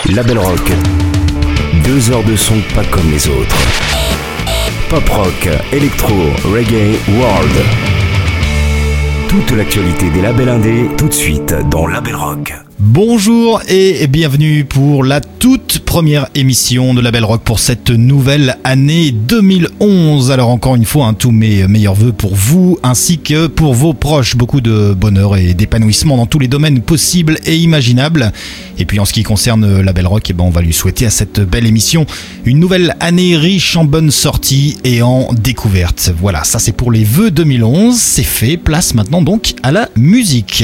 Label Rock. 2 heures de son pas comme les autres. Pop rock, électro, reggae, world. Toute l'actualité des labels indés, tout de suite dans Label Rock. Bonjour et bienvenue pour la toute première émission de Label Rock pour cette nouvelle année 2011. Alors encore une fois, tous mes meilleurs vœux pour vous ainsi que pour vos proches. Beaucoup de bonheur et d'épanouissement dans tous les domaines possibles et imaginables. Et puis en ce qui concerne Label Rock, on va lui souhaiter à cette belle émission une nouvelle année riche en bonnes sorties et en découvertes. Voilà, ça c'est pour les vœux 2011. C'est fait, place maintenant donc à la musique.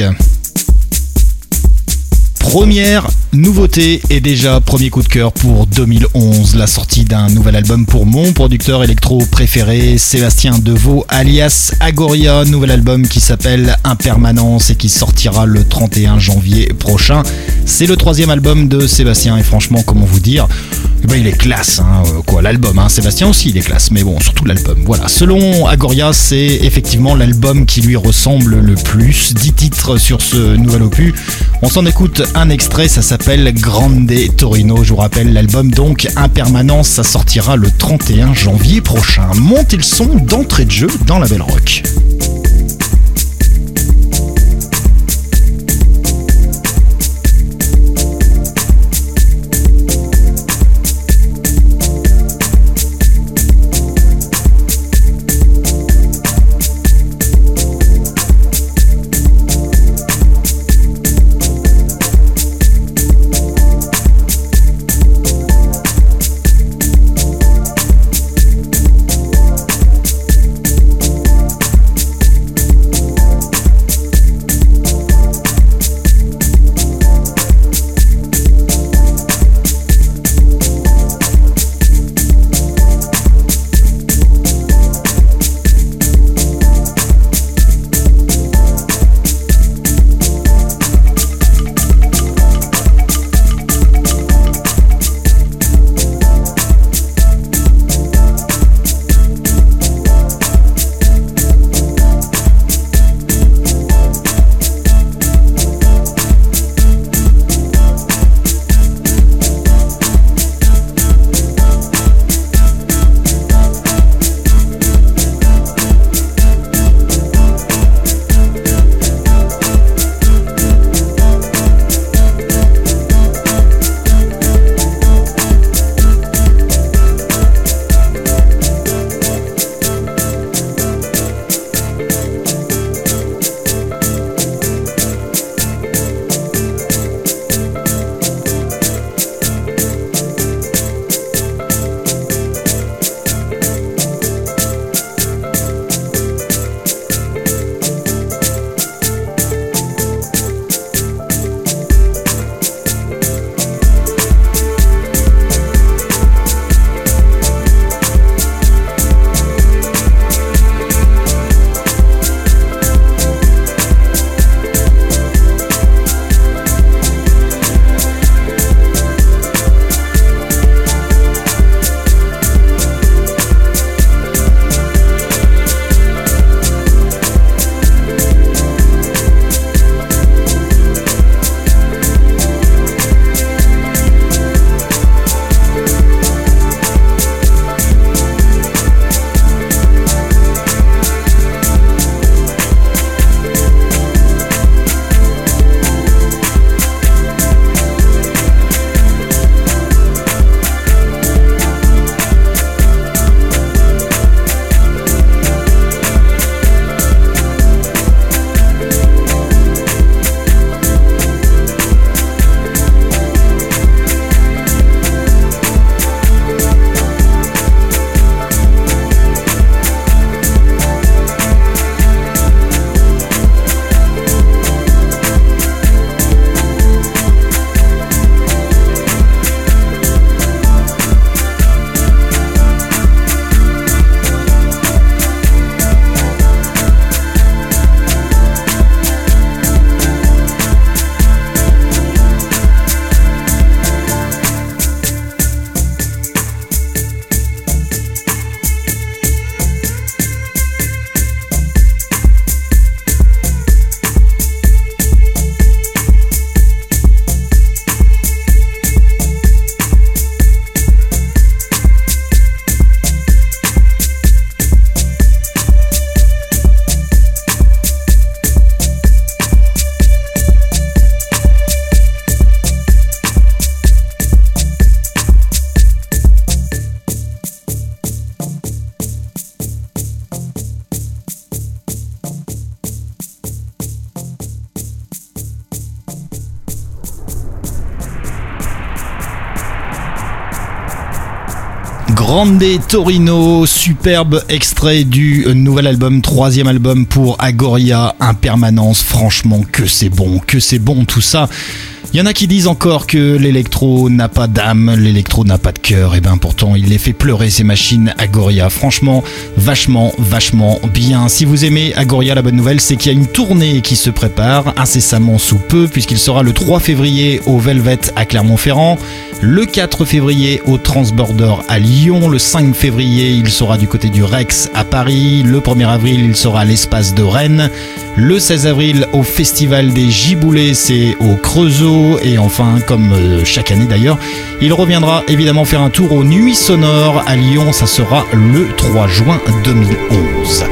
Première nouveauté et déjà premier coup de cœur pour 2011, la sortie d'un nouvel album pour mon producteur électro préféré, Sébastien Deveau alias Agoria, nouvel album qui s'appelle Impermanence et qui sortira le 31 janvier prochain. C'est le 3e album de Sébastien et franchement, comment vous dire, il est classe, l'album, Sébastien aussi il est classe, mais bon, surtout l'album, voilà. Selon Agoria, c'est effectivement l'album qui lui ressemble le plus, 10 titres sur ce nouvel opus. On s'en écoute un extrait, ça s'appelle Grande Torino, je vous rappelle l'album donc Impermanence, ça sortira le 31 janvier prochain. Montez le son d'entrée de jeu dans Label Rock. Grande Torino, superbe extrait du nouvel album, 3e album pour Agoria, Impermanence. Franchement, que c'est bon tout ça. Il y en a qui disent encore que l'électro n'a pas d'âme, l'électro n'a pas de cœur. Et ben pourtant, il les fait pleurer ces machines Agoria. Franchement, vachement bien. Si vous aimez Agoria, la bonne nouvelle, c'est qu'il y a une tournée qui se prépare incessamment sous peu, puisqu'il sera le 3 février au Velvet à Clermont-Ferrand, le 4 février au Transborder à Lyon, le 5 février, il sera du côté du Rex à Paris, le 1er avril, il sera à l'Espace de Rennes, le 16 avril au Festival des Giboulées, c'est au Creusot, et enfin, comme chaque année d'ailleurs, il reviendra évidemment faire un tour aux Nuits Sonores à Lyon, ça sera le 3 juin 2011.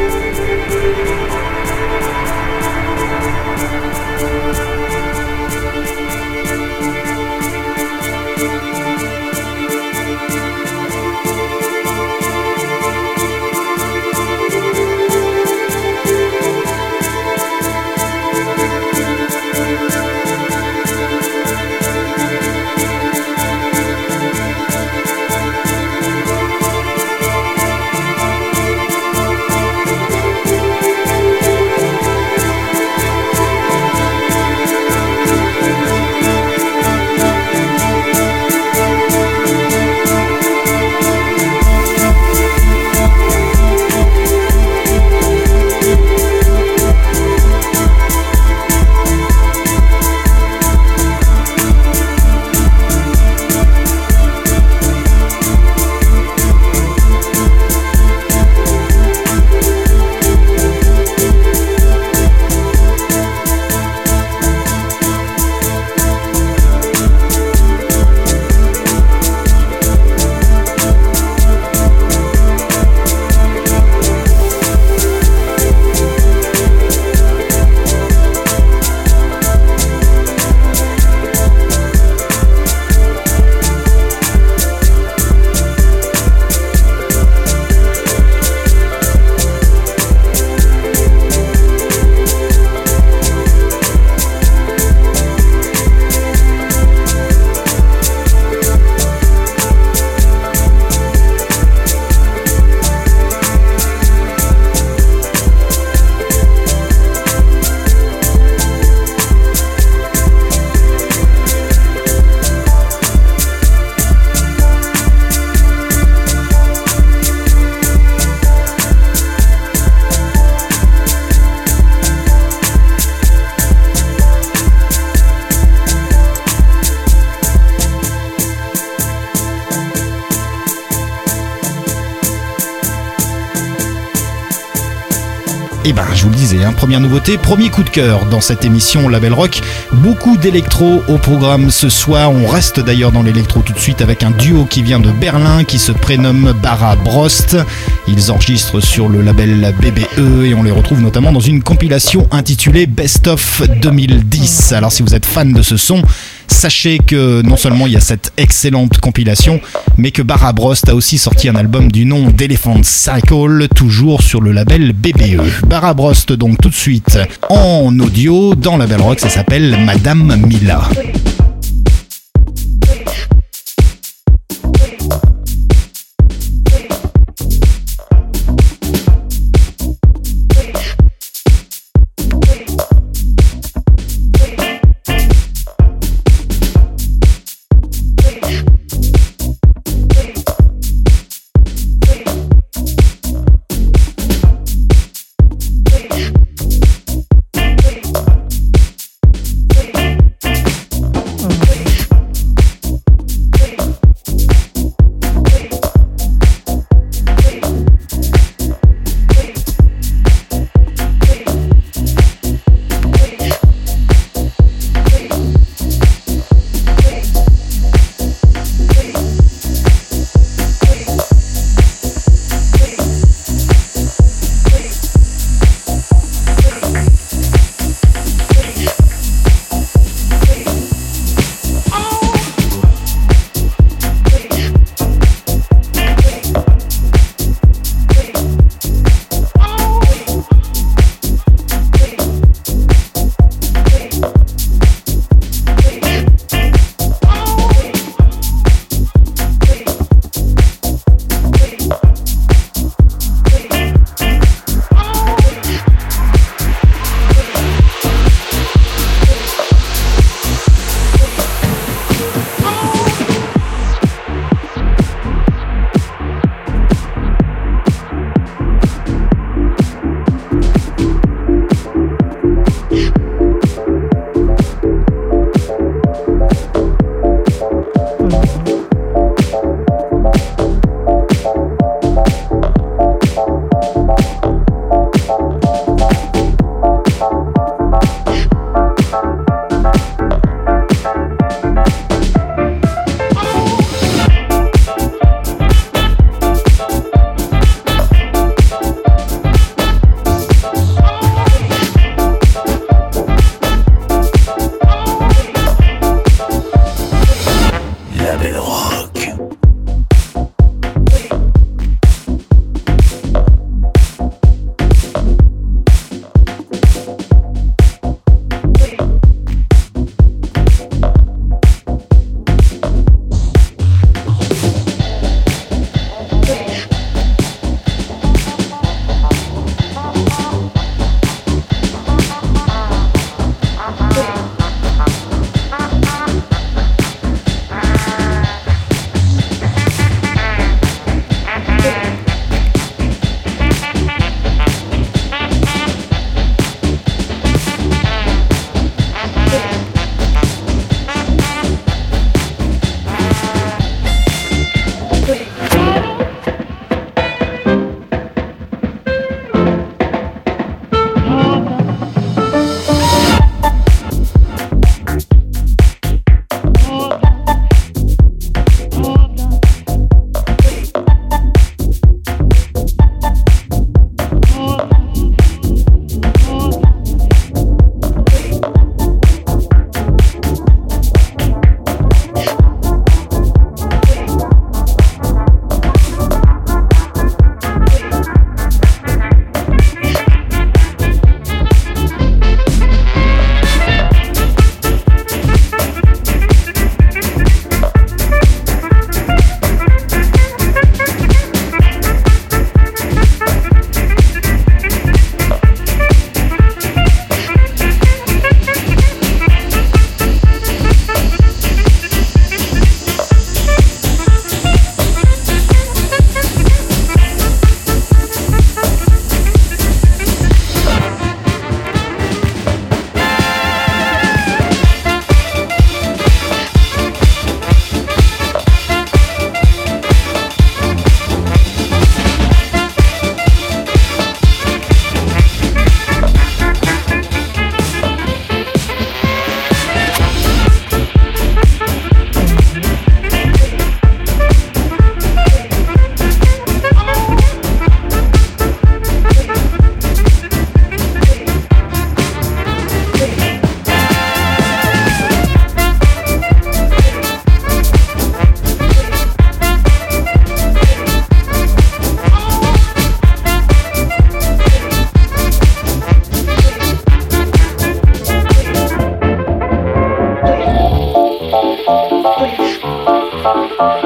Et ben je vous le disais, première nouveauté, premier coup de cœur dans cette émission Label Rock. Beaucoup d'électro au programme ce soir. On reste d'ailleurs dans l'électro tout de suite avec un duo qui vient de Berlin qui se prénomme Bara Brost. Ils enregistrent sur le label BBE et on les retrouve notamment dans une compilation intitulée Best of 2010. Alors si vous êtes fan de ce son, sachez que non seulement il y a cette excellente compilation, mais que Bara Brost a aussi sorti un album du nom d'Elephant Cycle, toujours sur le label BBE. Bara Brost donc tout de suite en audio dans Label Rock, ça s'appelle Madame Mila.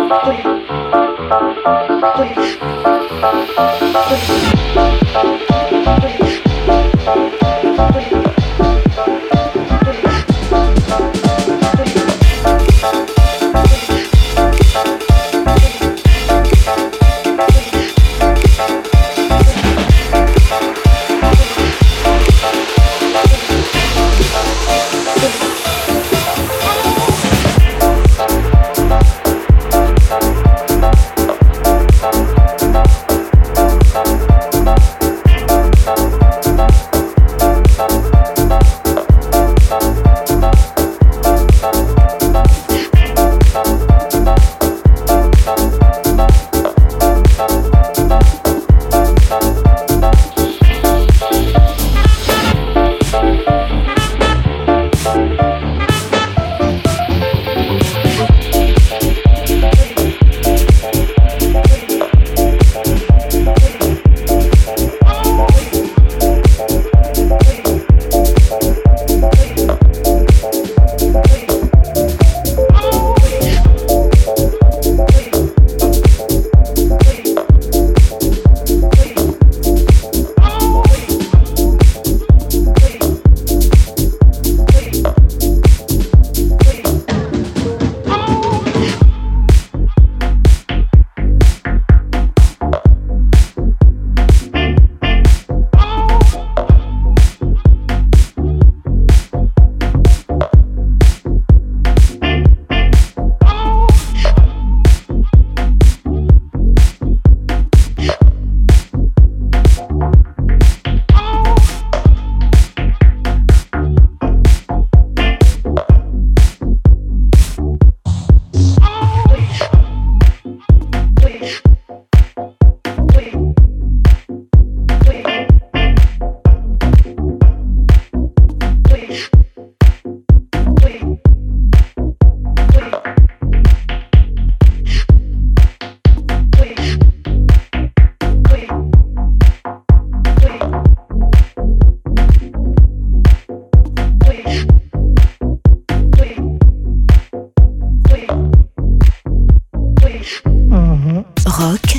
Rock,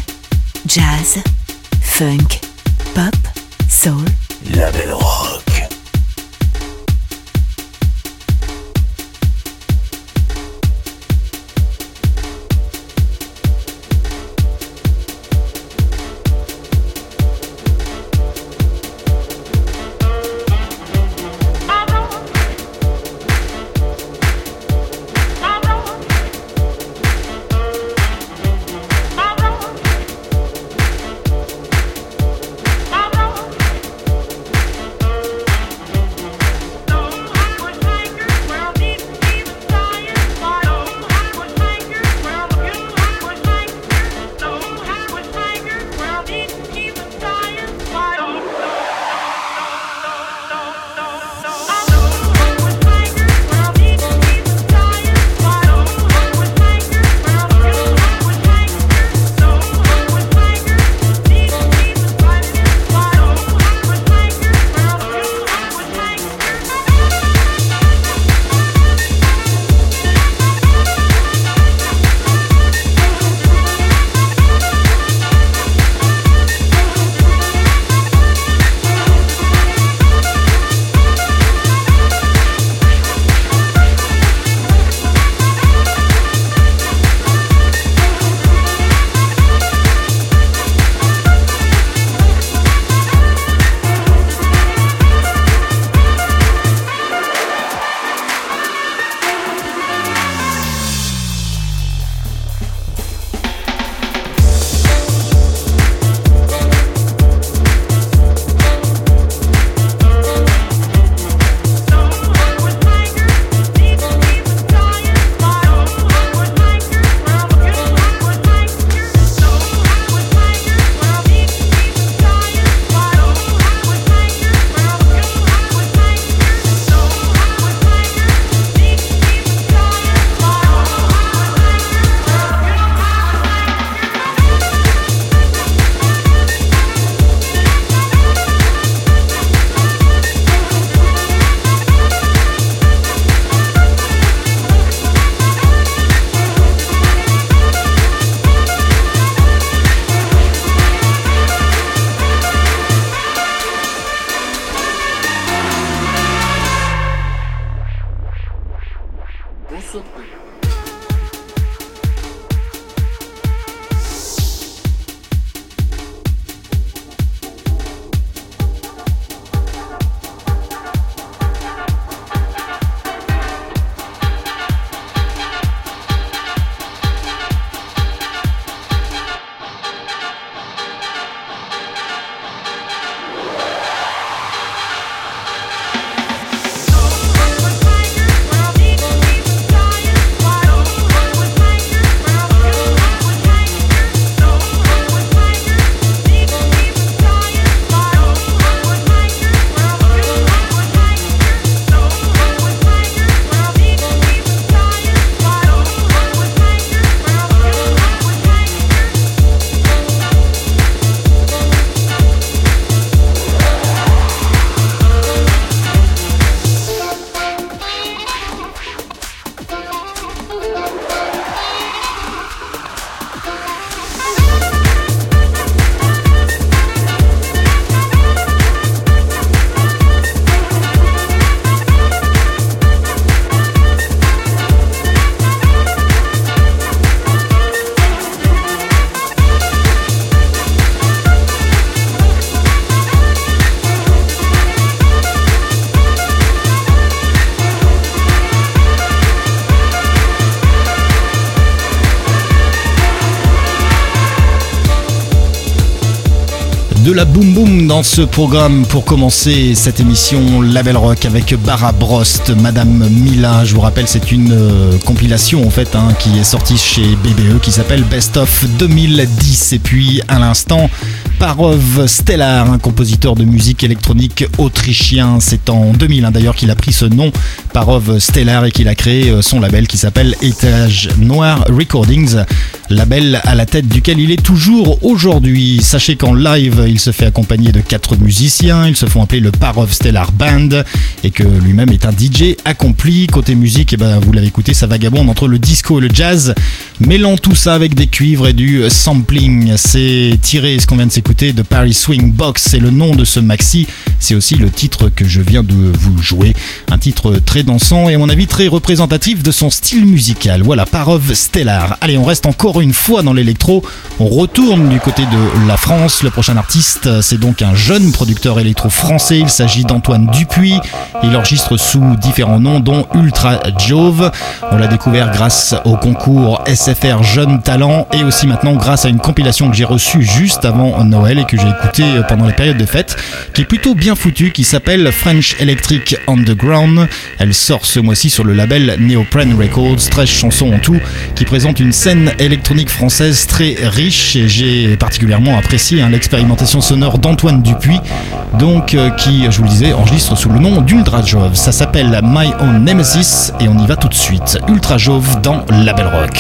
jazz, funk, pop, soul. La Belle Rock. De la boom boom dans ce programme pour commencer cette émission Label Rock avec Bara Brost, Madame Mila. Je vous rappelle, c'est une compilation en fait qui est sortie chez BBE qui s'appelle Best of 2010. Et puis à l'instant, Parov Stellar, un compositeur de musique électronique autrichien. C'est en 2000 d'ailleurs qu'il a pris ce nom, Parov Stellar, et qu'il a créé son label qui s'appelle Étage Noir Recordings, label à la tête duquel il est toujours aujourd'hui. Sachez qu'en live, il se fait accompagner de 4 musiciens, ils se font appeler le Parov Stellar Band, et que lui-même est un DJ accompli. Côté musique, vous l'avez écouté, ça vagabonde entre le disco et le jazz, mêlant tout ça avec des cuivres et du sampling. C'est tiré, ce qu'on vient de s'écouter, de Paris Swing Box, c'est le nom de ce maxi, c'est aussi le titre que je viens de vous jouer, un titre très dansant et à mon avis très représentatif de son style musical. Voilà, Parov Stellar. Allez, on reste encore une fois dans l'électro, on retourne du côté de la France. Le prochain artiste, c'est donc un jeune producteur électro français, il s'agit d'Antoine Dupuis. Il enregistre sous différents noms dont Ultra Jove. On l'a découvert grâce au concours SFR Jeunes Talents et aussi maintenant grâce à une compilation que j'ai reçue juste avant Noël et que j'ai écoutée pendant les périodes de fête, qui est plutôt bien foutue, qui s'appelle French Electric Underground. Elle sort ce mois-ci sur le label Neoprene Records. 13 chansons en tout qui présentent une scène électronique française très riche, et j'ai particulièrement apprécié l'expérimentation sonore d'Antoine Dupuis, donc qui, je vous le disais, enregistre sous le nom d'Ultra Jove. Ça s'appelle My Own Nemesis et on y va tout de suite. Ultra Jove dans Label Rock.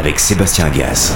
avec Sébastien Agas.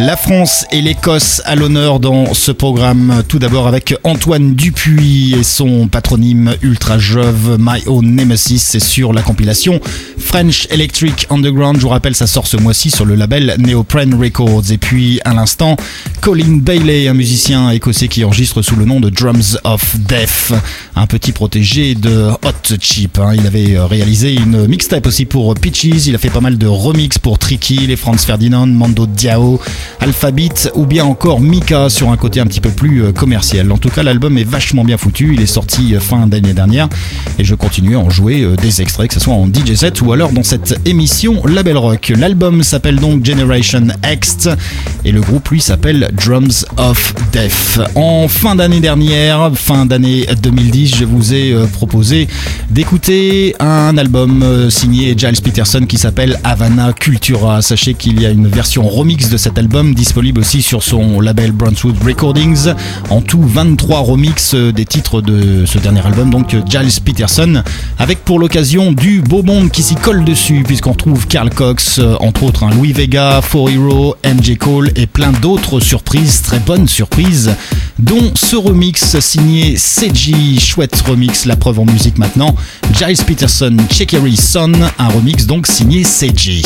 La France et l'Écosse à l'honneur dans ce programme. Tout d'abord avec Antoine Dupuis et son patronyme Ultra Jove, My Own Nemesis. C'est sur la compilation French Electric Underground. Je vous rappelle, ça sort ce mois-ci sur le label Neoprene Records. Et puis à l'instant, Colin Bailey, un musicien écossais qui enregistre sous le nom de Drums of Death, un petit protégé de Hot Chip. Il avait réalisé une mixtape aussi pour Peaches. Il a fait pas mal de remix pour Tricky, les Franz Ferdinand, Mando Diao, Alphabet ou bien encore Mika sur un côté un petit peu plus commercial. En tout cas, l'album est vachement bien foutu. Il est sorti fin d'année dernière et je continue à en jouer des extraits, que ce soit en DJ set ou alors dans cette émission Label Rock. L'album s'appelle donc Generation X et le groupe lui s'appelle Drums of Death. En fin d'année dernière, fin d'année 2010, je vous ai proposé d'écouter un album signé Giles Peterson qui s'appelle Havana Cultura. Sachez qu'il y a une version remix de cet album disponible aussi sur son label Brunswood Recordings. En tout 23 remixes des titres de ce dernier album, donc Giles Peterson, avec pour l'occasion du beau monde qui s'y colle dessus, puisqu'on retrouve Carl Cox, entre autres Louis Vega, Four Hero, MJ Cole et plein d'autres surprises, très bonnes surprises, dont ce remix signé Seiji. Chouette remix, la preuve en musique maintenant. Giles Peterson, Chekery Son, un remix donc signé Seiji.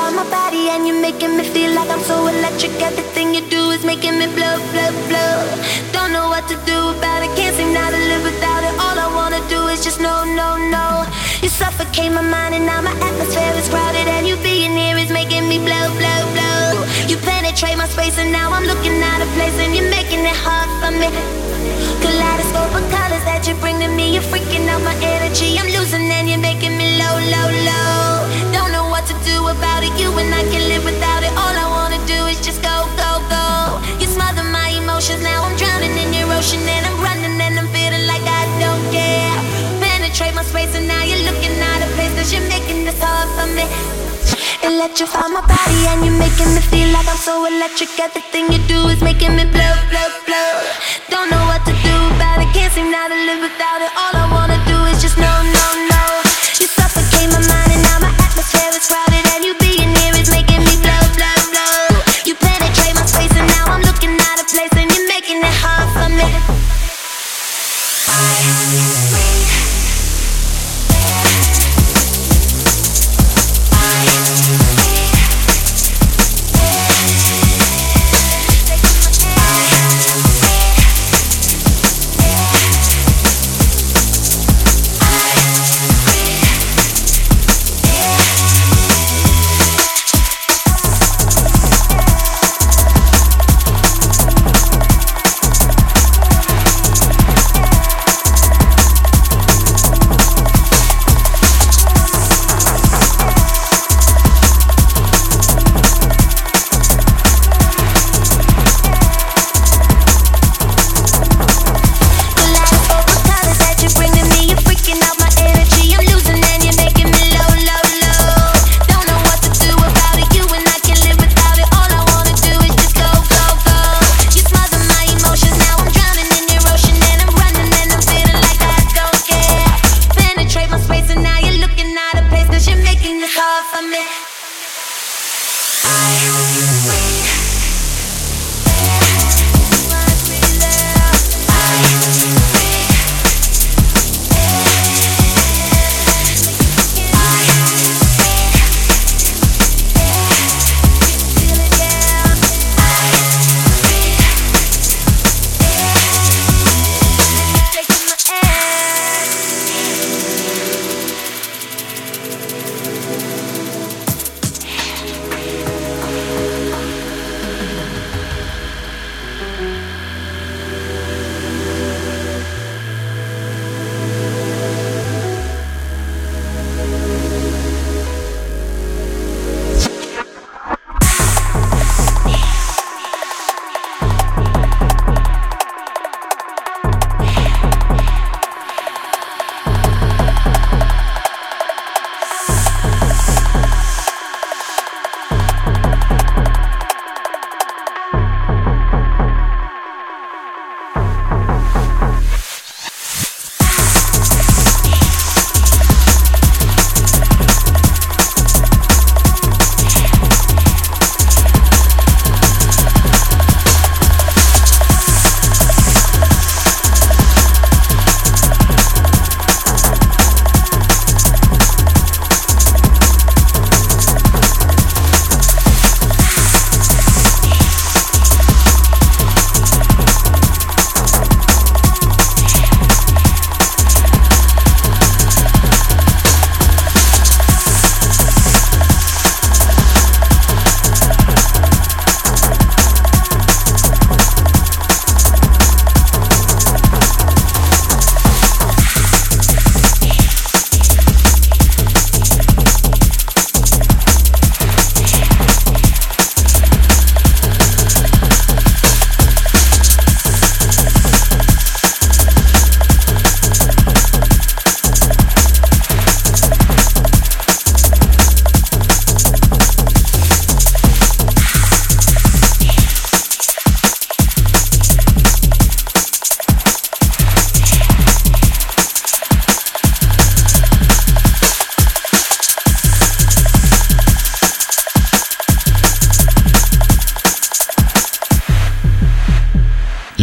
on my body and you're making me feel like I'm so electric. Everything you do is making me blow, blow, blow. Don't know what to do about it, can't seem now to live without it. All I wanna do is just no, no, no. You suffocate my mind and now my atmosphere is crowded, and you being here is making me blow, blow, blow. You penetrate my space and now I'm looking out of place, and you're making it hard for me. Kaleidoscope of colors that you bring to me, you're freaking out my energy. I'm losing and you're making me low, low, low. Don't know what to do about it, you and I can live without it. All I wanna do is just go, go, go. You smother my emotions, now I'm drowning in your ocean, and I'm running and I'm feeling like I don't care. Penetrate my space and now you're looking out of place, cause you're making this hard for me. Electrify my body and you're making me feel like I'm so electric. Everything you do is making me blow, blow, blow. Don't know what to do about it, can't seem now to live without it. All I wanna do is just no, no, no. You suffocate my mind and now my atmosphere is crowded, and you being here is making me blow, blow, blow. You penetrate my space and now I'm looking out of place, and you're making it hard for me.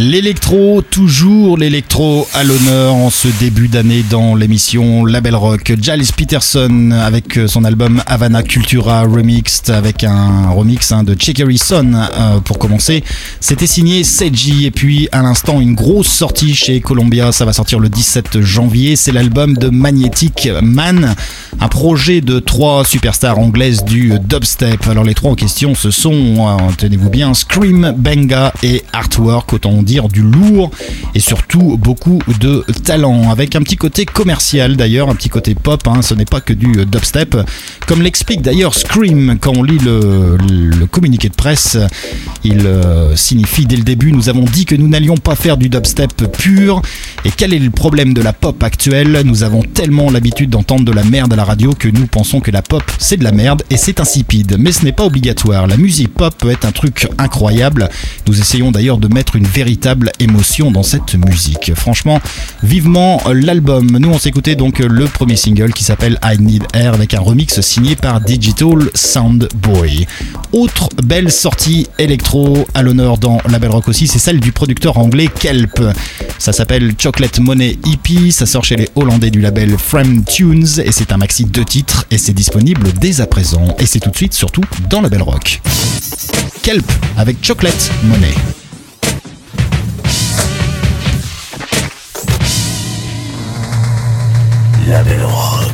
L'électro, toujours l'électro à l'honneur en ce début d'année dans l'émission Label Rock. Giles Peterson avec son album Havana Cultura Remixed avec un remix de Chicory Son pour commencer. C'était signé Seiji et puis à l'instant une grosse sortie chez Columbia, ça va sortir le 17 janvier. C'est l'album de Magnetic Man, un projet de 3 superstars anglaises du dubstep. Alors les 3 en question ce sont, tenez-vous bien, Scream, Benga et Artwork, autant dire du lourd et surtout beaucoup de talent avec un petit côté commercial d'ailleurs, un petit côté pop, ce n'est pas que du dubstep comme l'explique d'ailleurs Scream quand on lit le communiqué de presse. Il signifie dès le début: nous avons dit que nous n'allions pas faire du dubstep pur, et quel est le problème de la pop actuelle? Nous avons tellement l'habitude d'entendre de la merde à la radio que nous pensons que la pop c'est de la merde et c'est insipide, mais ce n'est pas obligatoire. La musique pop peut être un truc incroyable. Nous essayons d'ailleurs de mettre une véritable émotion dans cette musique. Franchement, vivement l'album. Nous on s'écoutait donc le premier single qui s'appelle I Need Air avec un remix signé par Digital Sound Boy. Autre belle sortie électro à l'honneur dans Label Rock aussi, c'est celle du producteur anglais Kelp. Ça s'appelle Chocolate Money EP, ça sort chez les Hollandais du label Frame Tunes et c'est un maxi 2 titres et c'est disponible dès à présent. Et c'est tout de suite surtout dans Label Rock. Kelp avec Chocolate Money. Label Rock.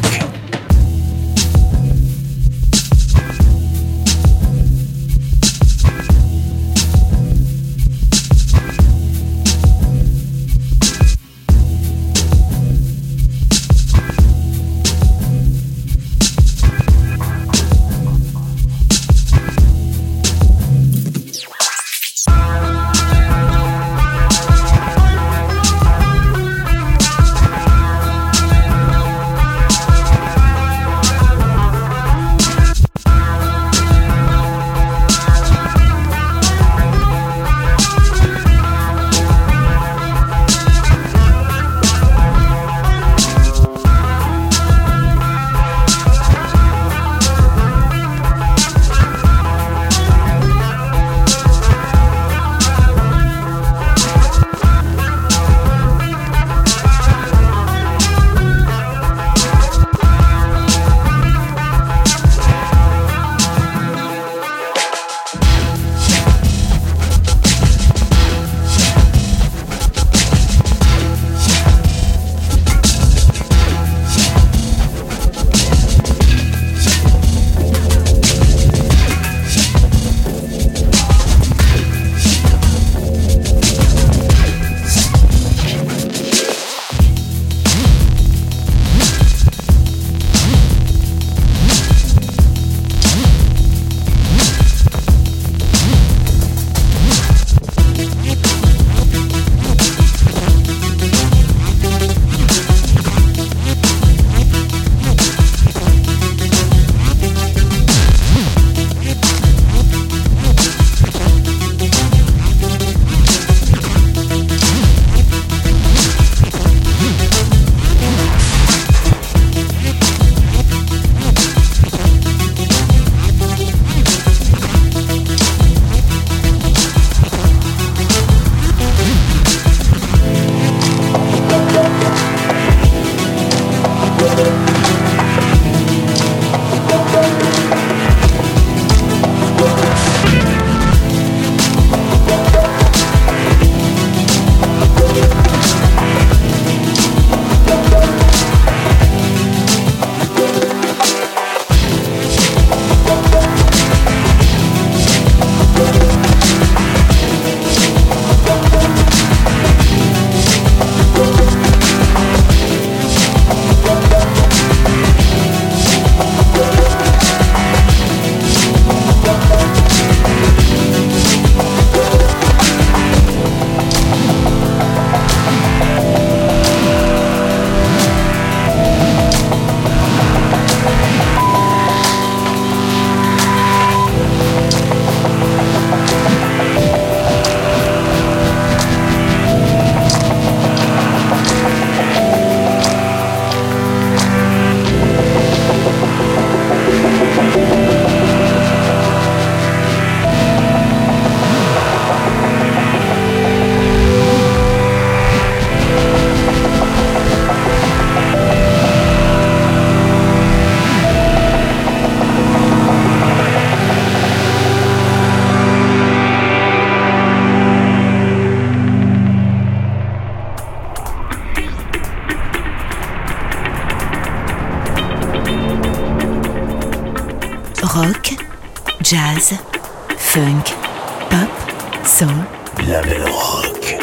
Jazz, funk, pop, soul. La Belle Rock.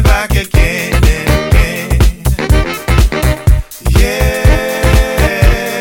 Yeah.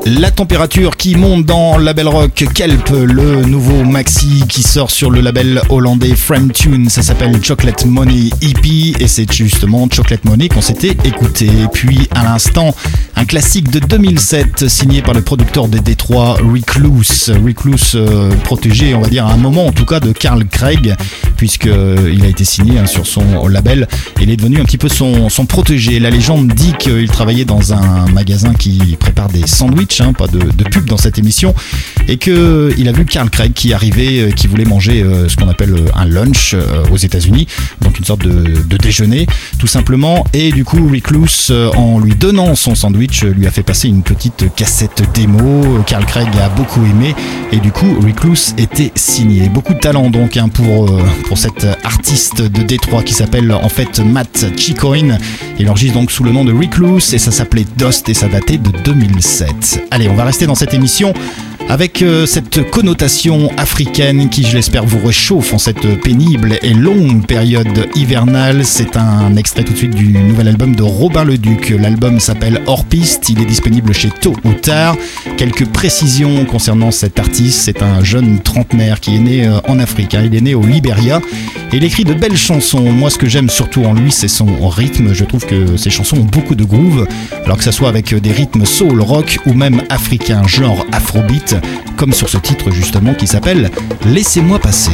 La température qui monte dans label rock Kelp, le nouveau maxi qui sort sur le label hollandais Frame Tune, ça s'appelle Chocolate Money EP et c'est justement Chocolate Money qu'on s'était écouté. Et puis à l'instant, un classique de 2007 signé par le producteur de Détroit Recluse, protégé on va dire à un moment en tout cas de Carl Craig, puisqu'il a été signé sur son label. Il est devenu un petit peu son protégé. La légende dit qu'il travaillait dans un magasin qui prépare des sandwichs, pas de pub dans cette émission, et qu'il a vu Carl Craig qui arrivait, qui voulait manger ce qu'on appelle un lunch aux États-Unis, donc une sorte de déjeuner tout simplement, et du coup Recluse, en lui donnant son sandwich, lui a fait passer une petite cassette démo. Carl Craig a beaucoup aimé et du coup Recluse était signé. Beaucoup de talent donc pour cet artiste de Détroit qui s'appelle en fait Matt Chicoine. Il enregistre donc sous le nom de Recluse et ça s'appelait Dust et ça datait de 2007. Allez, on va rester dans cette émission avec cette connotation africaine qui, je l'espère, vous réchauffe en cette pénible et longue période hivernale. C'est un extrait tout de suite du nouvel album de Robin Leduc. L'album s'appelle Hors Piste, il est disponible chez Tôt ou Tard. Quelques précisions concernant cet artiste, c'est un jeune trentenaire qui est né en Afrique, il est né au Libéria et il écrit de belles chansons. Moi, ce que j'aime surtout en lui, c'est son rythme. Je trouve que ses chansons ont beaucoup de groove, alors que ça soit avec des rythmes soul, rock ou même africain, genre afrobeat, comme sur ce titre justement qui s'appelle Laissez-moi passer.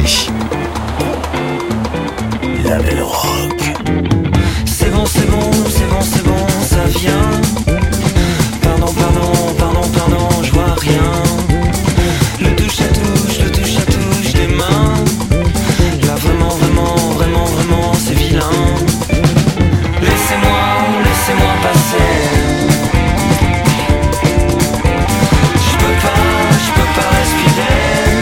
La belle rock. C'est bon, c'est bon, c'est bon, c'est bon, ça vient. Pardon, je vois rien. Le touche à touche des mains. Là vraiment, c'est vilain. Laissez-moi passer. Je peux pas respirer.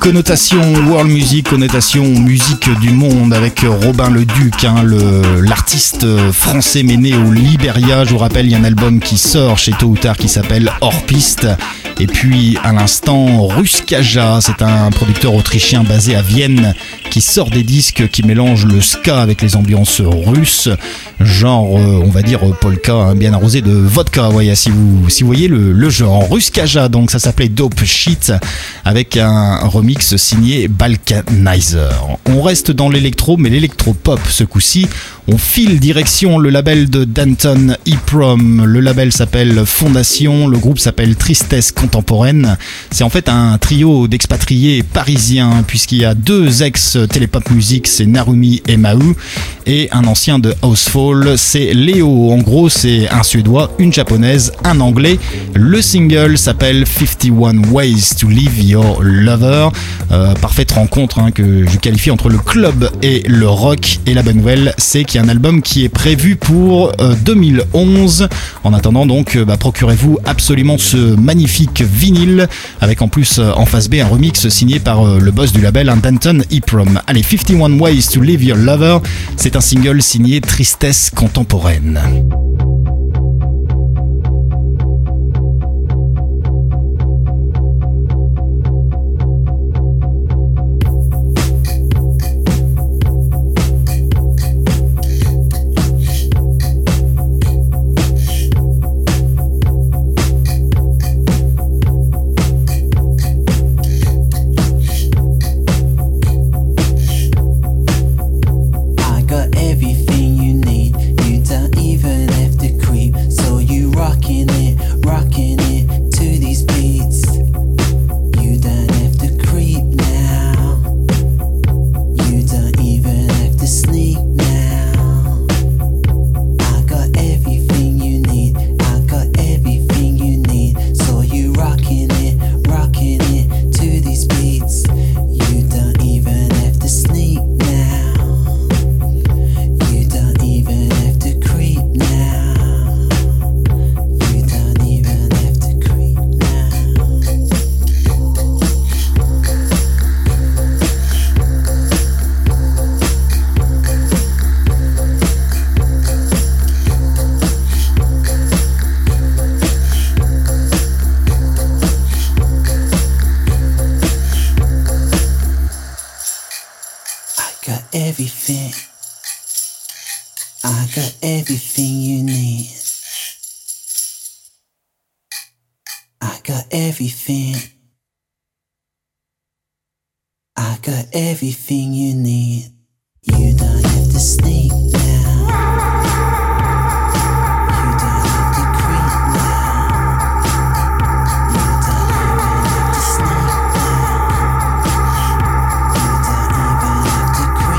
connotation world music, connotation musique du monde avec Robin le Duc, l'artiste français mais né au Libéria. Je vous rappelle, il y a un album qui sort chez Tôt ou Tard qui s'appelle Hors Piste. Et puis à l'instant, Ruskaja, c'est un producteur autrichien basé à Vienne qui sort des disques qui mélangent le ska avec les ambiances russes, genre on va dire polka, bien arrosé de vodka, voyez, si vous voyez le genre. Ruskaja, donc ça s'appelait Dope Shit avec un remix signé Balkanizer. On reste dans l'électro, mais l'électro-pop ce coup-ci. On file direction le label de Danton EEPROM. Le label s'appelle Fondation, le groupe s'appelle Tristesse Contemporaine. C'est en fait un trio d'expatriés parisiens, puisqu'il y a 2 ex-Télépop Music, c'est Narumi et Mahou, et un ancien de Housefall, c'est Léo. En gros, c'est un Suédois, une Japonaise, un Anglais. Le single s'appelle 51 Ways to Leave Your Lover. Parfaite rencontre que je qualifie entre le club et le rock. Et la bonne nouvelle, c'est qu'il y a un album qui est prévu pour 2011. En attendant donc, procurez-vous absolument ce magnifique vinyle avec en plus en face B un remix signé par le boss du label, Danton EEPROM. Allez, 51 Ways to Leave Your Lover, c'est un single signé Tristesse Contemporaine. Everything you need. You don't have to sneak now. You don't have to creep now. You don't even have to sneak now. You don't even have to creep now.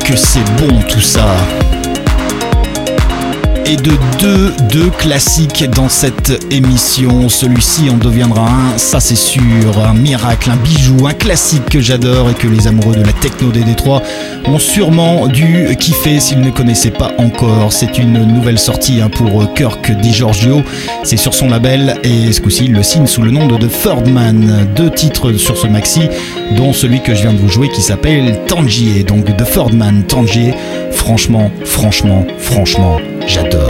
que c'est bon tout ça. Et de deux classiques dans cette émission. Celui-ci en deviendra un, ça c'est sûr. Un miracle, un bijou, un classique que j'adore et que les amoureux de la techno des Détroits ont sûrement dû kiffer s'ils ne connaissaient pas encore. C'est une nouvelle sortie pour Kirk DiGiorgio. C'est sur son label et ce coup-ci il le signe sous le nom de The Third Man. 2 titres sur ce maxi, dont celui que je viens de vous jouer qui s'appelle Tangier. Donc The Third Man, Tangier. Franchement, j'adore.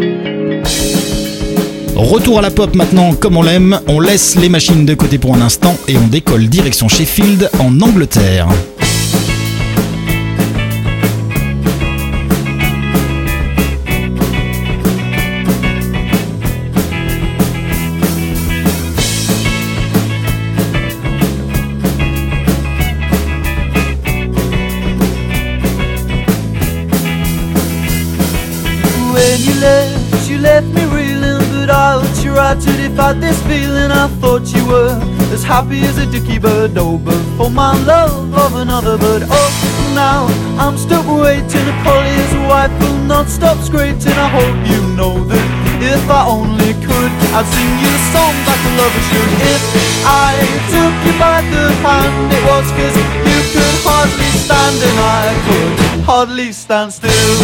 Retour à la pop maintenant comme on l'aime, on laisse les machines de côté pour un instant et on décolle direction Sheffield en Angleterre. You left me reeling, but I looked you right to defy this feeling. I thought you were as happy as a dicky bird. Oh, but for my love of another bird. Oh, now I'm stuck waiting. A collier's wife will not stop scraping. I hope you know that if I only could, I'd sing you songs like a lover should. If I took you by the hand, it was 'cause you could hardly stand and I could hardly stand still.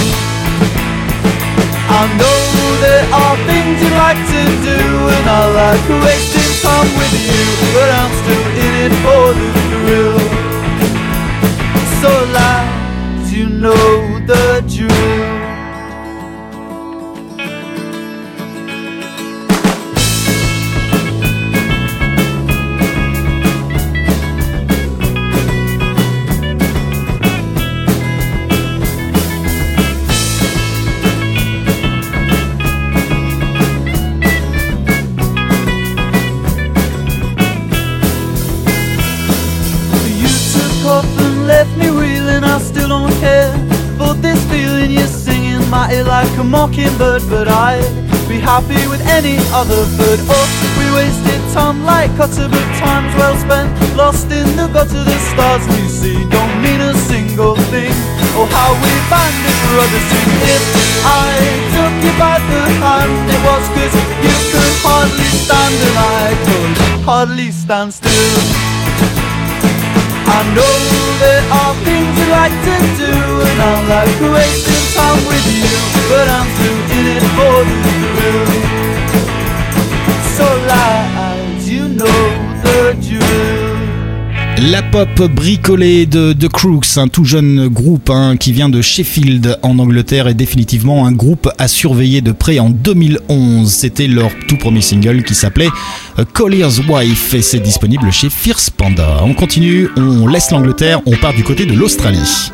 I know there are things you like to do, and I like wasting time with you, but I'm still in it for the thrill. So lads, you know the drill. Like a mockingbird, but I'd be happy with any other bird. Oh, we wasted time like cutter, but time's well spent, lost in the gutter. The stars we see don't mean a single thing. Oh, how we banded brother sing. If I took you by the hand, it was 'cause you could hardly stand and I could hardly stand still. I know there are things you like to do, and I like wasting time with you, but I'm still in it for the thrill. So lads, you know the drill. La pop bricolée de The Crooks, un tout jeune groupe qui vient de Sheffield en Angleterre, est définitivement un groupe à surveiller de près en 2011. C'était leur tout premier single qui s'appelait A Collier's Wife et c'est disponible chez Fierce Panda. On continue, on laisse l'Angleterre, on part du côté de l'Australie.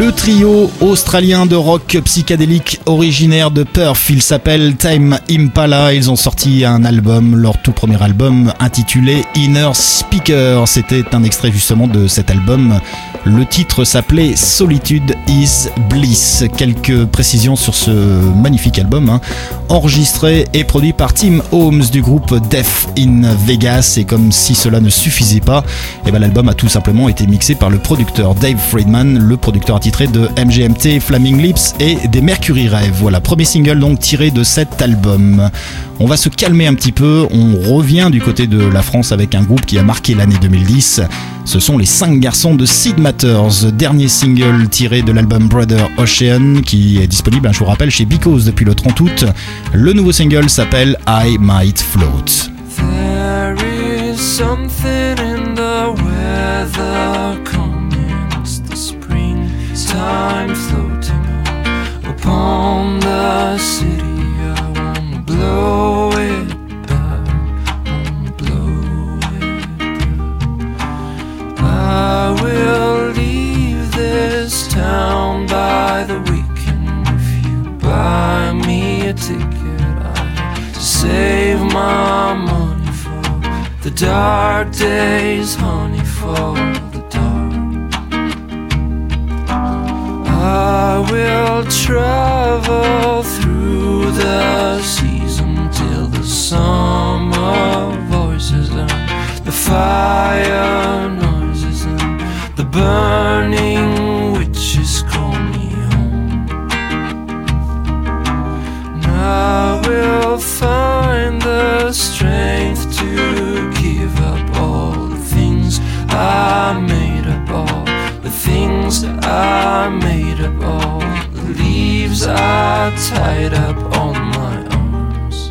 Le trio australien de rock psychédélique originaire de Perth, il s'appelle Tame Impala. Ils ont sorti un album, leur tout premier album intitulé Inner Speaker. C'était un extrait justement de cet album. Le titre s'appelait Solitude is Bliss. Quelques précisions sur ce magnifique album, enregistré et produit par Tim Holmes du groupe Death in Vegas. Et comme si cela ne suffisait pas, l'album a tout simplement été mixé par le producteur Dave Friedman, le producteur attitré de MGMT, Flaming Lips et des Mercury Rev. Voilà, premier single donc tiré de cet album. On va se calmer un petit peu, on revient du côté de la France avec un groupe qui a marqué l'année 2010. Ce sont les 5 garçons de Sid Matters, dernier single tiré de l'album Brother Ocean qui est disponible, je vous rappelle, chez Because depuis le 30 août. Le nouveau single s'appelle I Might Float. There is something in the weather coming. It's the springtime floating upon the city. I wanna blow it back, wanna blow it down. I will leave this town by the weekend if you buy me a ticket. I have to save my money for the dark days, honey, for the dark. I will travel through the season till the summer voices and the fire noises and the burning witches call me home. And I will find the strength to give up all the things I made up, all the things that I made up, all the leaves I tied up on my arms.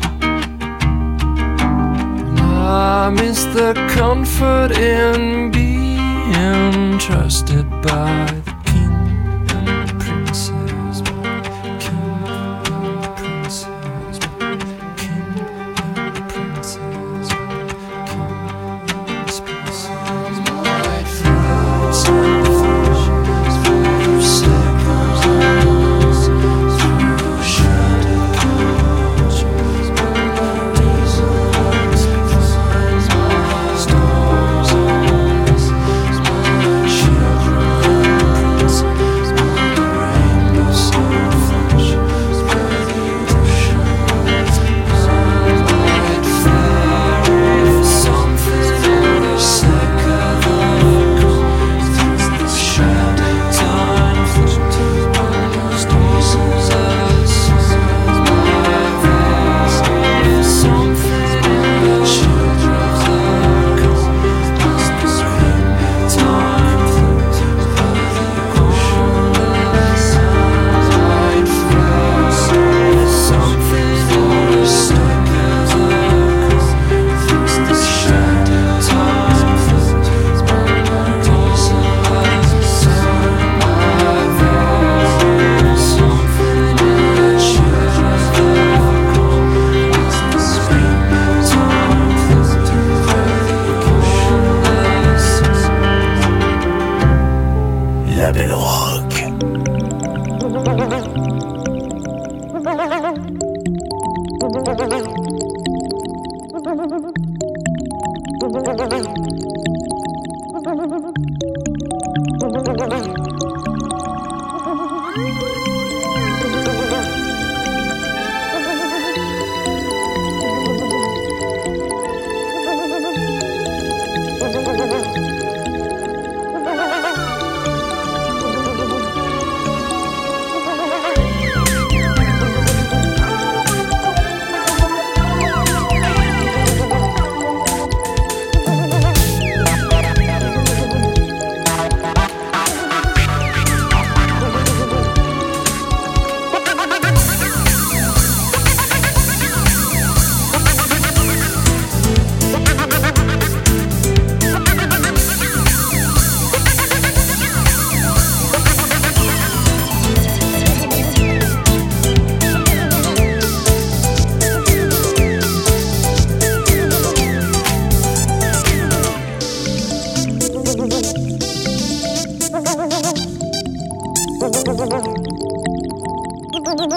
And I miss the comfort in being trusted by the king and the princess, by the king and the princess, by the king and the princess, by the king and the princess. My throats and flashes through seconds, through shattered conscience, by reasons behind my stars eyes, my children princes, my rainbow sun flashes by the ocean. I might ferry for something in the second through the shattered time floating by those voices I saw. My ferry for something in the children time floating by the ocean. I might ferry for something in the second through the shattered time floating by the voices I saw. My ferry for something in the children the springtime floating by the ocean. La Belle Rock.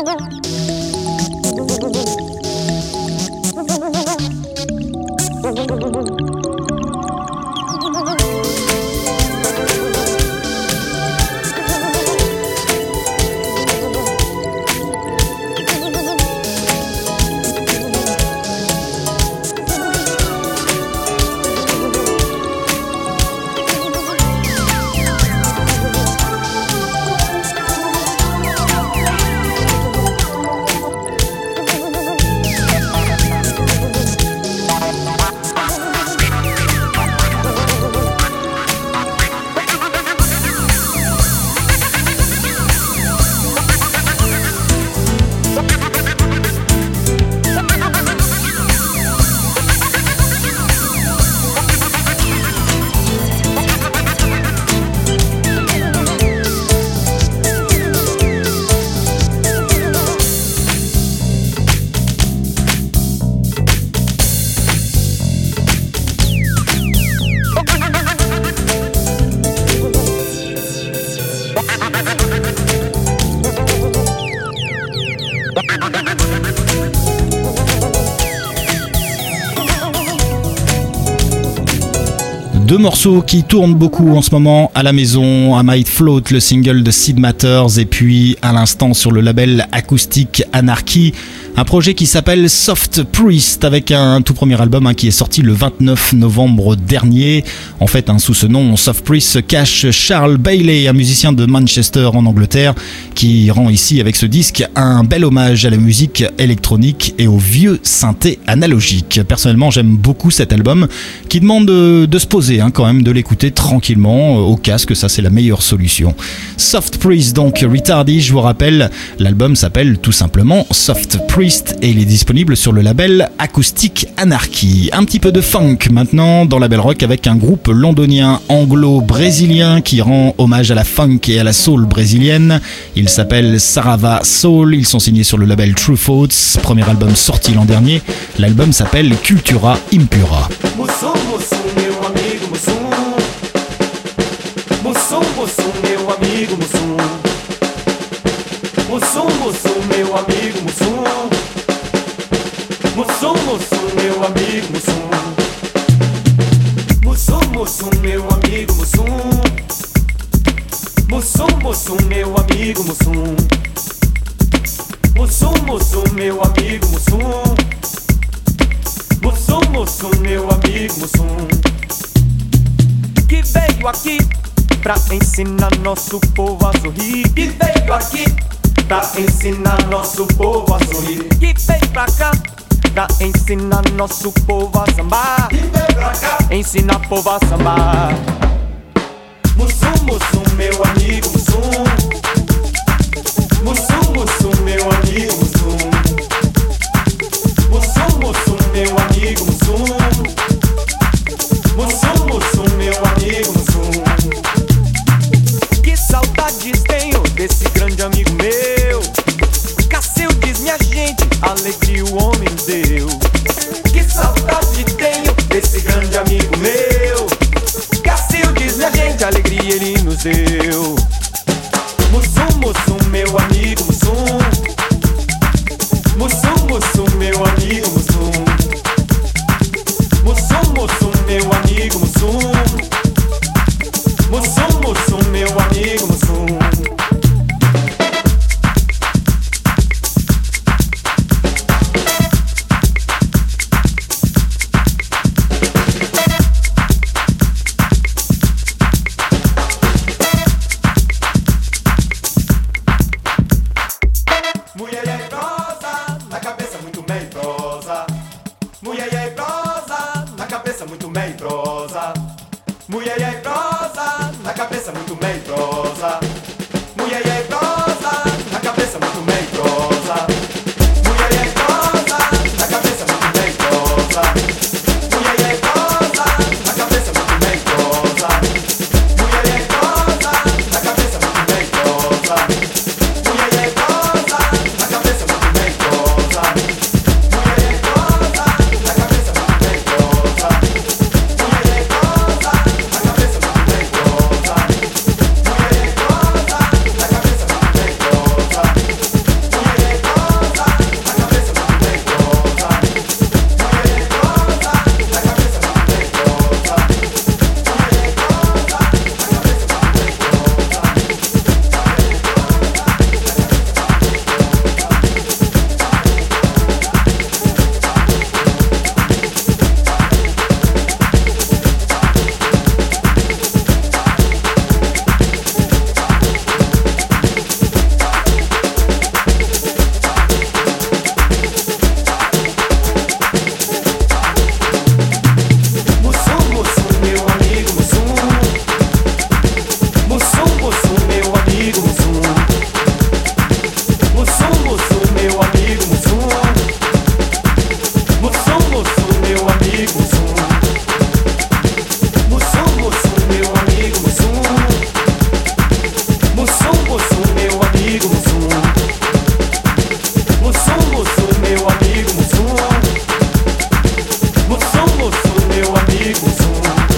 Deux morceaux qui tournent beaucoup en ce moment à la maison, I Might Float, le single de Sid Matters, et puis à l'instant sur le label Acoustic Anarchy, un projet qui s'appelle Soft Priest, avec un tout premier album qui est sorti le 29 novembre dernier. En fait, sous ce nom, Soft Priest se cache Charles Bailey, un musicien de Manchester en Angleterre, qui rend ici avec ce disque un bel hommage à la musique électronique et aux vieux synthés analogiques. Personnellement, j'aime beaucoup cet album qui demande de se poser quand même, de l'écouter tranquillement au casque, ça c'est la meilleure solution. Soft Priest, donc Retardy, je vous rappelle, l'album s'appelle tout simplement Soft Priest et il est disponible sur le label Acoustic Anarchy. Un petit peu de funk maintenant dans la Belle Rock avec un groupe londonien anglo-brésilien qui rend hommage à la funk et à la soul brésilienne. Il s'appelle Sarava Soul, ils sont signés sur le label True Thoughts, premier album sorti l'an dernier. L'album s'appelle Cultura Impura. Mussum, meu amigo Mussum. Mussum, meu amigo Mussum. Mussum, meu amigo Mussum. Mussum, meu amigo Mussum. Mussum, meu amigo Mussum. Mussum, meu amigo Mussum. Mussum, meu amigo Mussum. Mussum, meu amigo Mussum, que veio aqui pra ensinar nosso povo a sorrir. Que veio aqui pra ensinar nosso povo a sorrir. Que veio pra cá pra ensinar nosso povo a sambar. Que veio pra cá ensinar povo a sambar. Mussum, meu amigo Mussum. Mussum, meu amigo Mussum. Mussum, meu amigo Mussum. Mussum, meu amigo Mussum. Que saudades tenho desse grande amigo meu. Cacildes, minha gente, alegria o homem nos deu. Que saudade tenho desse grande amigo meu. Cacildes, minha gente, alegria ele nos deu. Mussum, meu amigo Mussum. Mussum, meu amigo Mussum. Mussum, meu amigo Mussum. Mussum, meu amigo Mussum. amigo Mussum. Mussum, Mussum, meu amigo Mussum. Mussum, Mussum, meu amigo Mussum.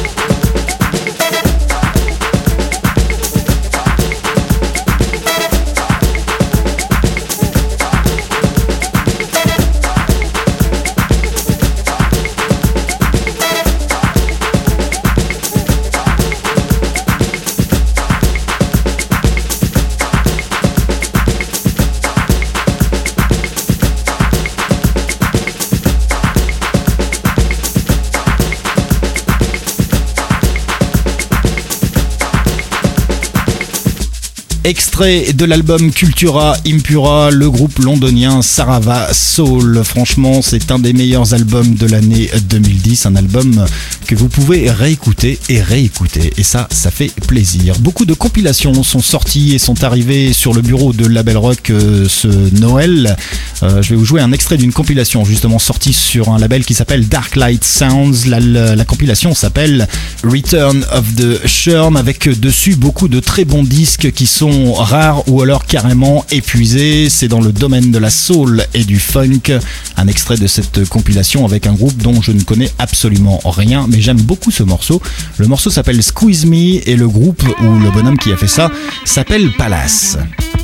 Extrait de l'album Cultura Impura, le groupe londonien Sarava Soul. Franchement, c'est un des meilleurs albums de l'année 2010, un album que vous pouvez réécouter et réécouter, et ça fait plaisir. Beaucoup de compilations sont sorties et sont arrivées sur le bureau de Label Rock ce Noël. Je vais vous jouer un extrait d'une compilation justement sortie sur un label qui s'appelle Darklight Sounds. La compilation s'appelle Return of the Shurm, avec dessus beaucoup de très bons disques qui sont rares ou alors carrément épuisés. C'est dans le domaine de la soul et du funk. Un extrait de cette compilation avec un groupe dont je ne connais absolument rien, mais j'aime beaucoup ce morceau. Le morceau s'appelle Squeeze Me et le groupe ou le bonhomme qui a fait ça s'appelle Palace.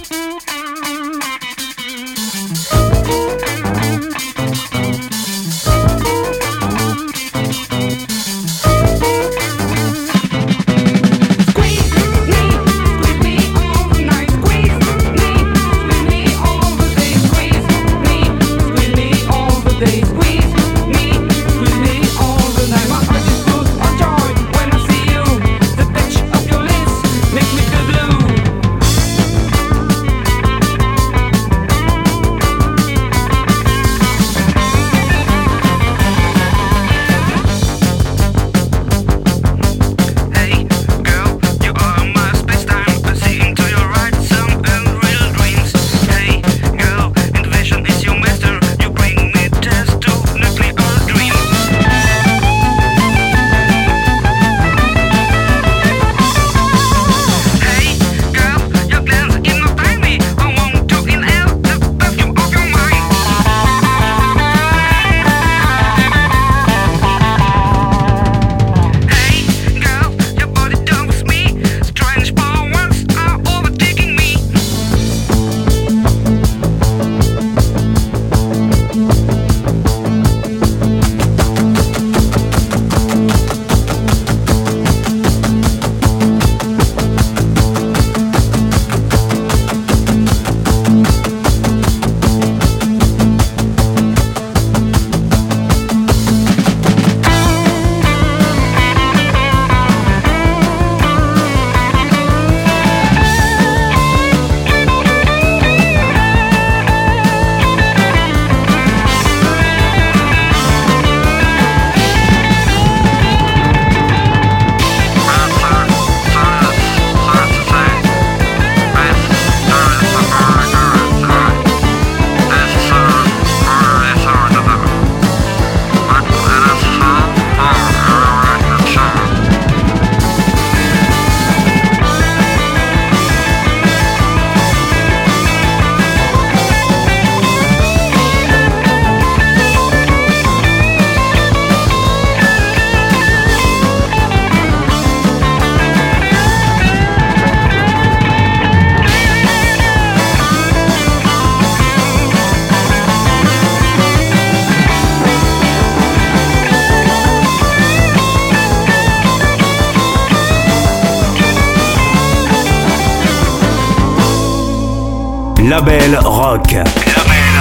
Label Rock. Label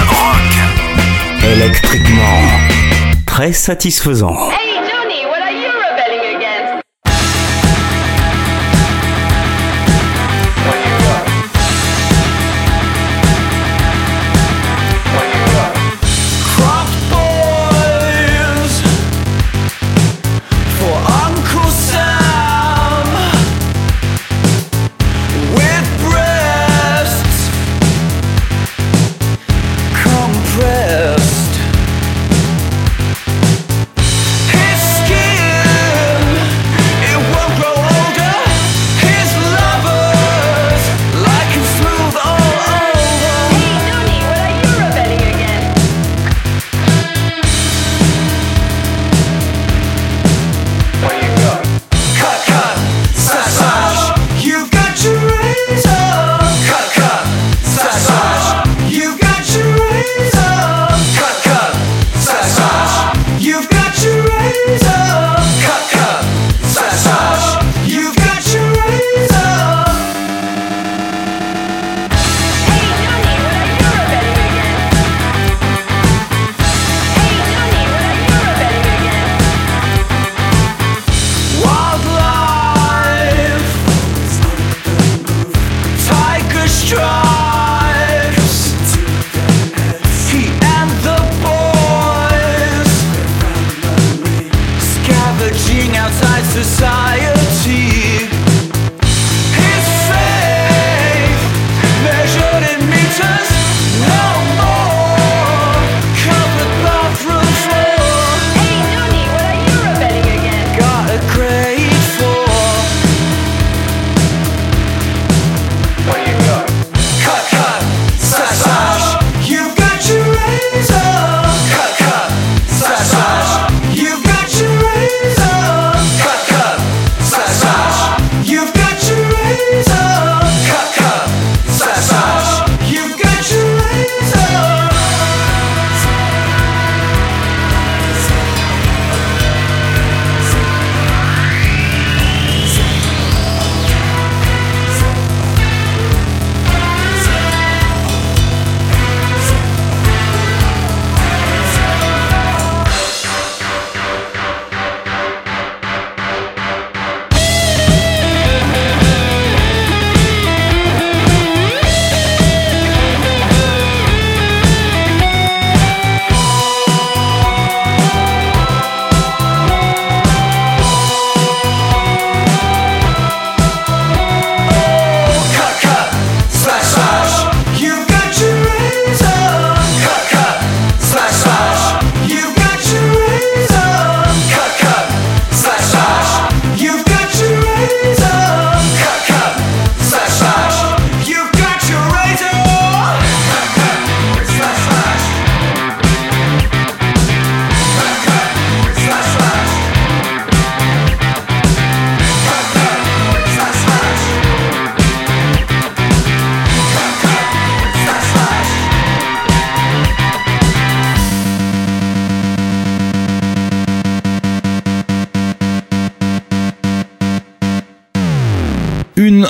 Rock. Électriquement, très satisfaisant. Hey Johnny, what are you rebelling against? Craft boys for Uncle Sam with breasts compressed.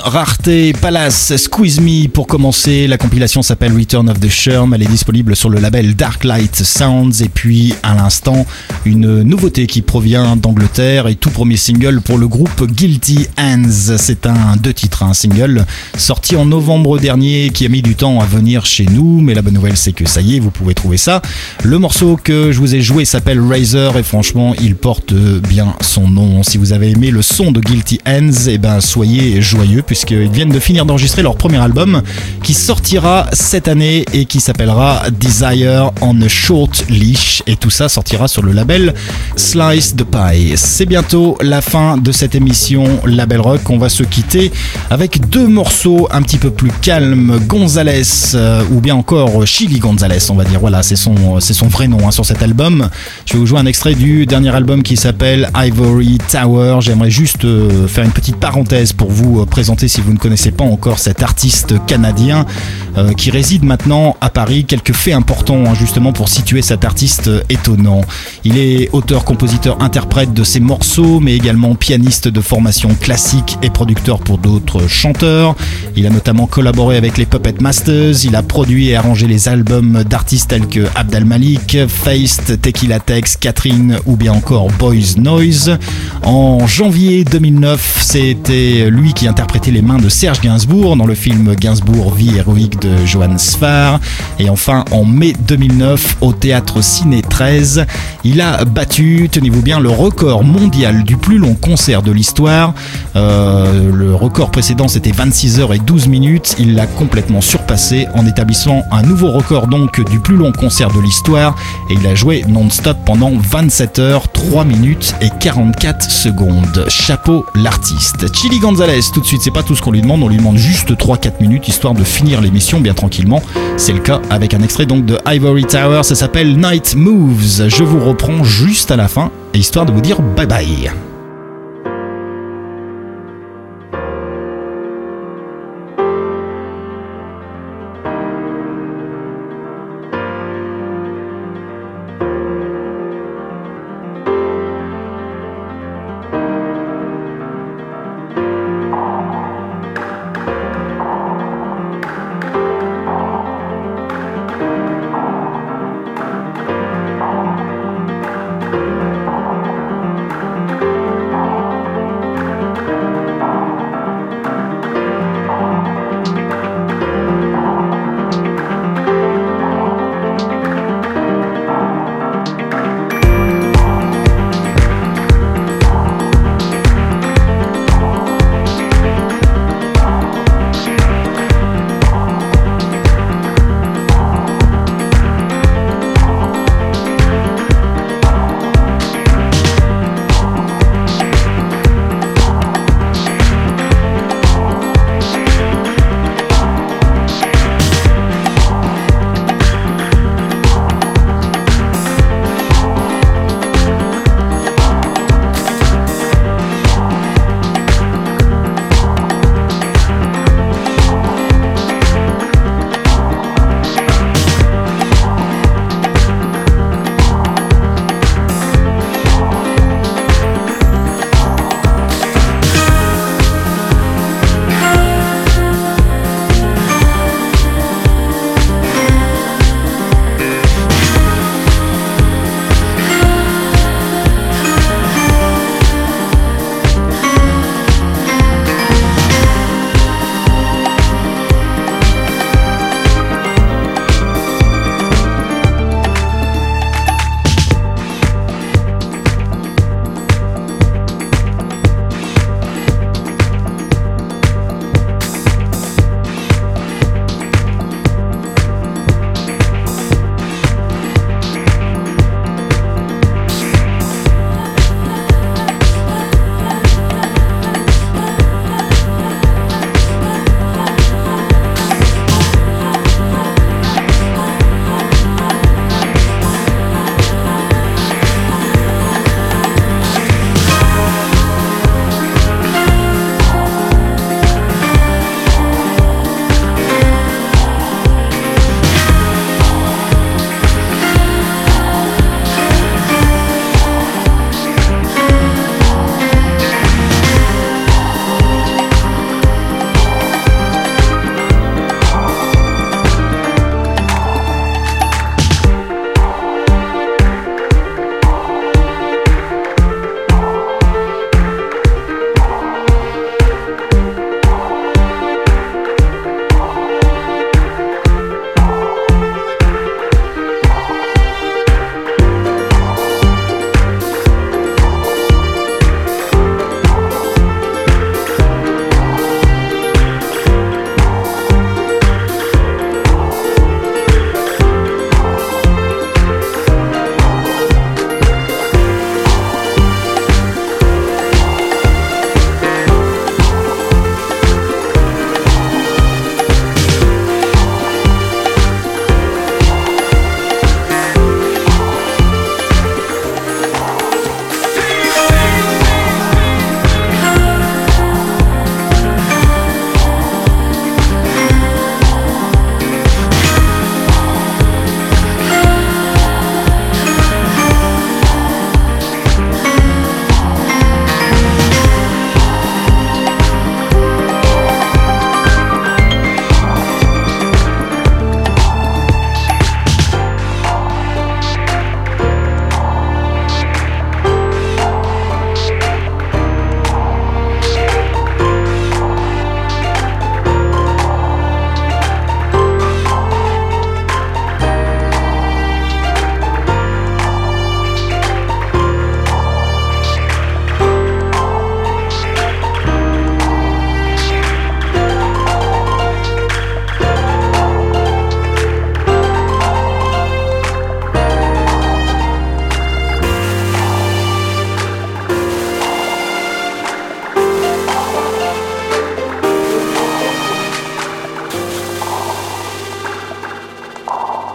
rareté Palace Squeeze Me pour commencer. La compilation s'appelle Return of the Sherm. Elle est disponible sur le label Darklight Sounds. Et puis à l'instant, une nouveauté qui provient d'Angleterre et tout premier single pour le groupe Guilty Hands. C'est un 2 titres, un single sorti en novembre dernier qui a mis du temps à venir chez nous. Mais la bonne nouvelle, c'est que ça y est, vous pouvez trouver ça. Le morceau que je vous ai joué s'appelle Razor et franchement, il porte bien son nom. Si vous avez aimé le son de Guilty Hands, eh ben soyez joyeux puisqu'ils viennent de finir d'enregistrer leur premier album qui sortira cette année et qui s'appellera Desire on a Short Leash, et tout ça sortira sur le label Slice the Pie. C'est bientôt la fin de cette émission Label Rock. On va se quitter avec 2 morceaux un petit peu plus calmes. Gonzalez ou bien encore Chili Gonzalez, on va dire. Voilà, c'est son vrai nom hein, sur cet album. Je vais vous jouer un extrait du dernier album qui s'appelle Ivory Tower. J'aimerais juste faire une petite parenthèse pour vous présenter, si vous ne connaissez pas encore cet artiste canadien qui réside maintenant à Paris. Quelques faits importants hein, justement pour situer cet artiste étonnant. Il est auteur, compositeur, interprète de ses morceaux, mais également pianiste de formation classique et producteur pour d'autres chanteurs. Il a notamment collaboré avec les Puppet Masters. Il a produit et arrangé les albums d'artistes tels que Abd al-Malik, Feist, Tequila Tex, Catherine ou bien encore Boys Noise. En janvier 2009, c'était lui qui interprétait les mains de Serge Gainsbourg dans le film Gainsbourg, vie héroïque de Johann Sfar. Et enfin, en mai 2009, au Théâtre Ciné 13, il a battu, tenez-vous bien, le record mondial du plus long concert de l'histoire. Le record précédent, c'était 26h12. Il l'a complètement surpassé en établissant un nouveau record donc du plus long concert de l'histoire. Et il a joué non-stop pendant 27h, 3 minutes et 44 secondes. Chapeau l'artiste. Chili Gonzalez, tout de suite, c'est pas tout ce qu'on lui demande. On lui demande juste 3-4 minutes histoire de finir l'émission bien tranquillement. C'est le cas avec un extrait donc de Ivory Tower. Ça s'appelle Night Moves. Je vous reprends juste à la fin, histoire de vous dire bye bye.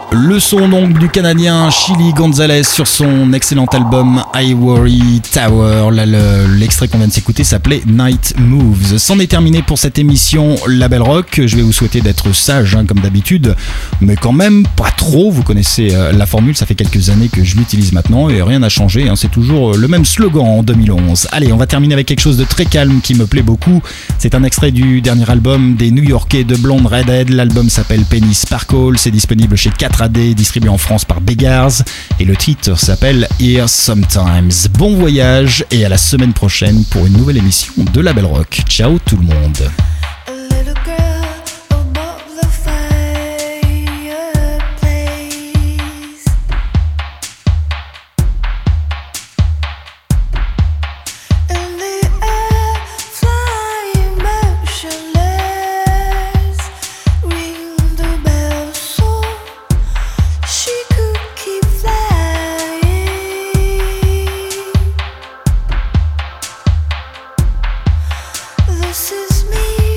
Le son donc du Canadien Chili Gonzalez sur son excellent album Ivory Tower. L'extrait qu'on vient de s'écouter s'appelait Night Moves. C'en est terminé pour cette émission Label Rock. Je vais vous souhaiter d'être sage comme d'habitude, mais quand même pas trop. Vous connaissez la formule, ça fait quelques années que je l'utilise maintenant et rien n'a changé. C'est toujours le même slogan en 2011. Allez, on va terminer avec quelque chose de très calme qui me plaît beaucoup. C'est un extrait du dernier album des New-Yorkais de Blonde Redhead. L'album s'appelle Penny Sparkle. C'est disponible chez 4AD, distribué en France par Beggars, et le titre s'appelle Here Sometimes. Bon voyage et à la semaine prochaine pour une nouvelle émission de Label Rock. Ciao tout le monde. This is me.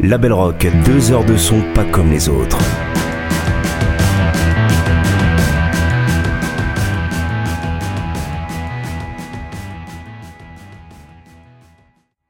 Label Rock, 2 heures de son pas comme les autres.